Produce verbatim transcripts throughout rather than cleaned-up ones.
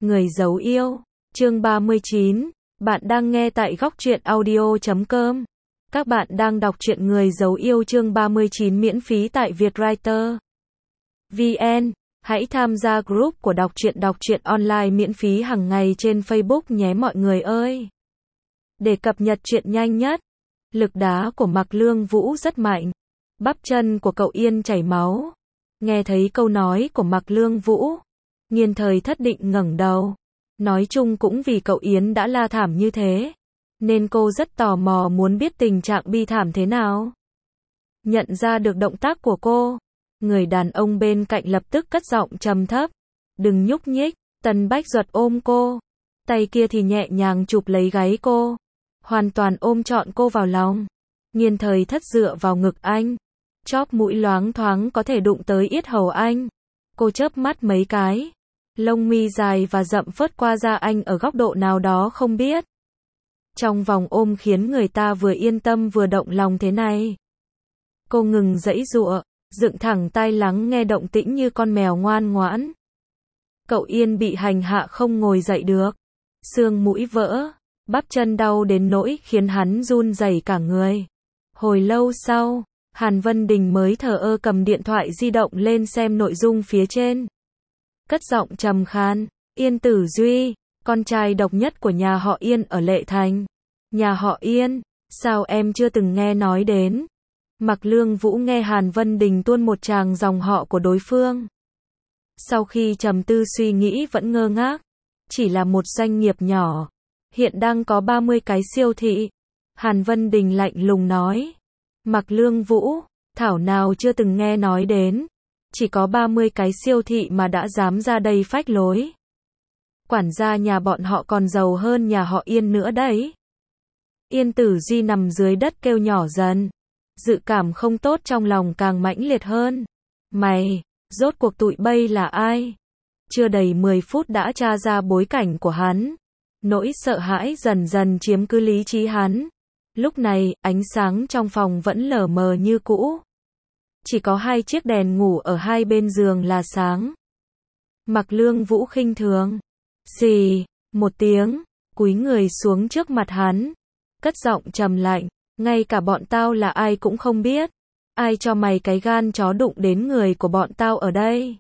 Người giấu yêu. Chương ba mươi chín. Bạn đang nghe tại góc truyện audio chấm com. Các bạn đang đọc truyện Người giấu yêu chương ba mươi chín miễn phí tại Vietwriter vê en. Hãy tham gia group của đọc truyện đọc truyện online miễn phí hàng ngày trên Facebook nhé mọi người ơi. Để cập nhật truyện nhanh nhất. Lực đá của Mạc Lương Vũ rất mạnh. Bắp chân của cậu Yên chảy máu. Nghe thấy câu nói của Mạc Lương Vũ, Nghiên Thời Thất định ngẩng đầu. Nói chung cũng vì cậu Yến đã la thảm như thế, nên cô rất tò mò muốn biết tình trạng bi thảm thế nào. Nhận ra được động tác của cô, người đàn ông bên cạnh lập tức cất giọng trầm thấp. Đừng nhúc nhích. Tần Bách Duật ôm cô, tay kia thì nhẹ nhàng chụp lấy gáy cô, hoàn toàn ôm trọn cô vào lòng. Nghiên Thời Thất dựa vào ngực anh, chóp mũi loáng thoáng có thể đụng tới yết hầu anh. Cô chớp mắt mấy cái, lông mi dài và rậm phớt qua da anh ở góc độ nào đó không biết. Trong vòng ôm khiến người ta vừa yên tâm vừa động lòng thế này. Cô ngừng giãy giụa, dựng thẳng tai lắng nghe động tĩnh như con mèo ngoan ngoãn. Cậu Yên bị hành hạ không ngồi dậy được, xương mũi vỡ, bắp chân đau đến nỗi khiến hắn run rẩy cả người. Hồi lâu sau, Hàn Vân Đình mới thờ ơ cầm điện thoại di động lên xem nội dung phía trên. Cất giọng trầm khan, Yên Tử Duy, con trai độc nhất của nhà họ Yên ở Lệ Thành. Nhà họ Yên, sao em chưa từng nghe nói đến? Mạc Lương Vũ nghe Hàn Vân Đình tuôn một tràng dòng họ của đối phương. Sau khi trầm tư suy nghĩ vẫn ngơ ngác. Chỉ là một doanh nghiệp nhỏ, hiện đang có ba mươi cái siêu thị. Hàn Vân Đình lạnh lùng nói. Mạc Lương Vũ, thảo nào chưa từng nghe nói đến. Chỉ có ba mươi cái siêu thị mà đã dám ra đây phách lối. Quản gia nhà bọn họ còn giàu hơn nhà họ Yên nữa đấy. Yên Tử Duy nằm dưới đất kêu nhỏ dần. Dự cảm không tốt trong lòng càng mãnh liệt hơn. Mày, rốt cuộc tụi bay là ai? Chưa đầy mười phút đã tra ra bối cảnh của hắn. Nỗi sợ hãi dần dần chiếm cứ lý trí hắn. Lúc này, ánh sáng trong phòng vẫn lờ mờ như cũ. Chỉ có hai chiếc đèn ngủ ở hai bên giường là sáng. Mạc Lương Vũ khinh thường. Xì, một tiếng, cúi người xuống trước mặt hắn. Cất giọng trầm lạnh, ngay cả bọn tao là ai cũng không biết. Ai cho mày cái gan chó đụng đến người của bọn tao ở đây?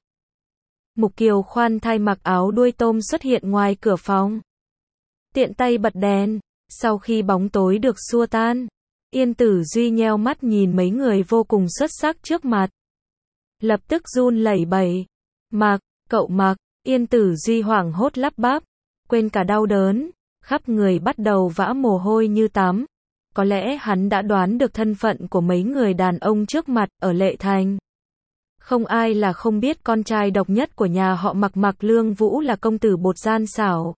Mục Kiều khoan thai mặc áo đuôi tôm xuất hiện ngoài cửa phòng. Tiện tay bật đèn, sau khi bóng tối được xua tan, Yên Tử Duy nheo mắt nhìn mấy người vô cùng xuất sắc trước mặt. Lập tức run lẩy bẩy. Mạc, cậu Mạc, Yên Tử Duy hoảng hốt lắp bắp, quên cả đau đớn, khắp người bắt đầu vã mồ hôi như tắm. Có lẽ hắn đã đoán được thân phận của mấy người đàn ông trước mặt ở Lệ Thành. Không ai là không biết con trai độc nhất của nhà họ Mạc Mạc Lương Vũ là công tử bột gian xảo.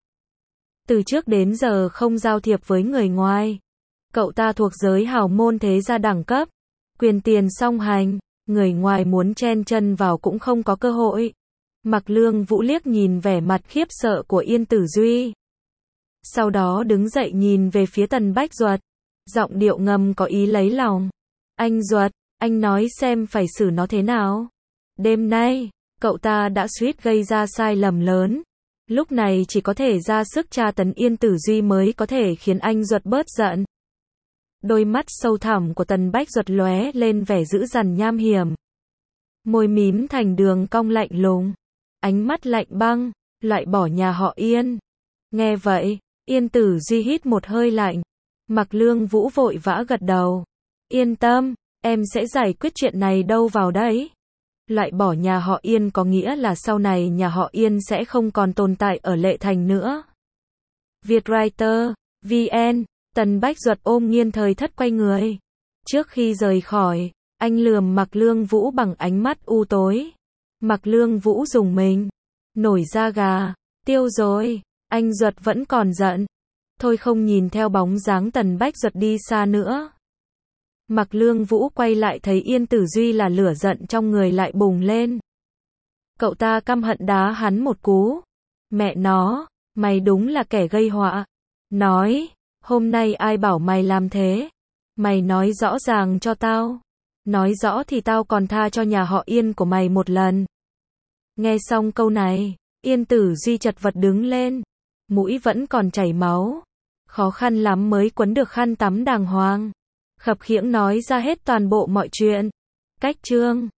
Từ trước đến giờ không giao thiệp với người ngoài. Cậu ta thuộc giới hào môn thế gia đẳng cấp. Quyền tiền song hành, người ngoài muốn chen chân vào cũng không có cơ hội. Mạc Lương Vũ liếc nhìn vẻ mặt khiếp sợ của Yên Tử Duy. Sau đó đứng dậy nhìn về phía Tần Bách Duật. Giọng điệu ngầm có ý lấy lòng. Anh Duật, anh nói xem phải xử nó thế nào. Đêm nay, cậu ta đã suýt gây ra sai lầm lớn. Lúc này chỉ có thể ra sức tra tấn Yên Tử Duy mới có thể khiến anh Duật bớt giận. Đôi mắt sâu thẳm của Tần Bách Duật lóe lên vẻ dữ dằn nham hiểm. Môi mím thành đường cong lạnh lùng. Ánh mắt lạnh băng, loại bỏ nhà họ Yên. Nghe vậy, Yên Tử Duy hít một hơi lạnh. Mạc Lương Vũ vội vã gật đầu. Yên tâm, em sẽ giải quyết chuyện này đâu vào đấy. Loại bỏ nhà họ Yên có nghĩa là sau này nhà họ Yên sẽ không còn tồn tại ở Lệ Thành nữa. Vietwriter vê en. Tần Bách Duật ôm Nghiên Thời Thất quay người. Trước khi rời khỏi, anh lườm Mạc Lương Vũ bằng ánh mắt u tối. Mạc Lương Vũ rùng mình. Nổi da gà. Tiêu rồi. Anh Duật vẫn còn giận. Thôi không nhìn theo bóng dáng Tần Bách Duật đi xa nữa. Mạc Lương Vũ quay lại thấy Yên Tử Duy là lửa giận trong người lại bùng lên. Cậu ta căm hận đá hắn một cú. Mẹ nó, mày đúng là kẻ gây họa. Nói, hôm nay ai bảo mày làm thế? Mày nói rõ ràng cho tao. Nói rõ thì tao còn tha cho nhà họ Yên của mày một lần. Nghe xong câu này, Yên Tử Duy chật vật đứng lên. Mũi vẫn còn chảy máu. Khó khăn lắm mới quấn được khăn tắm đàng hoàng. Khập khiễng nói ra hết toàn bộ mọi chuyện. Cách chương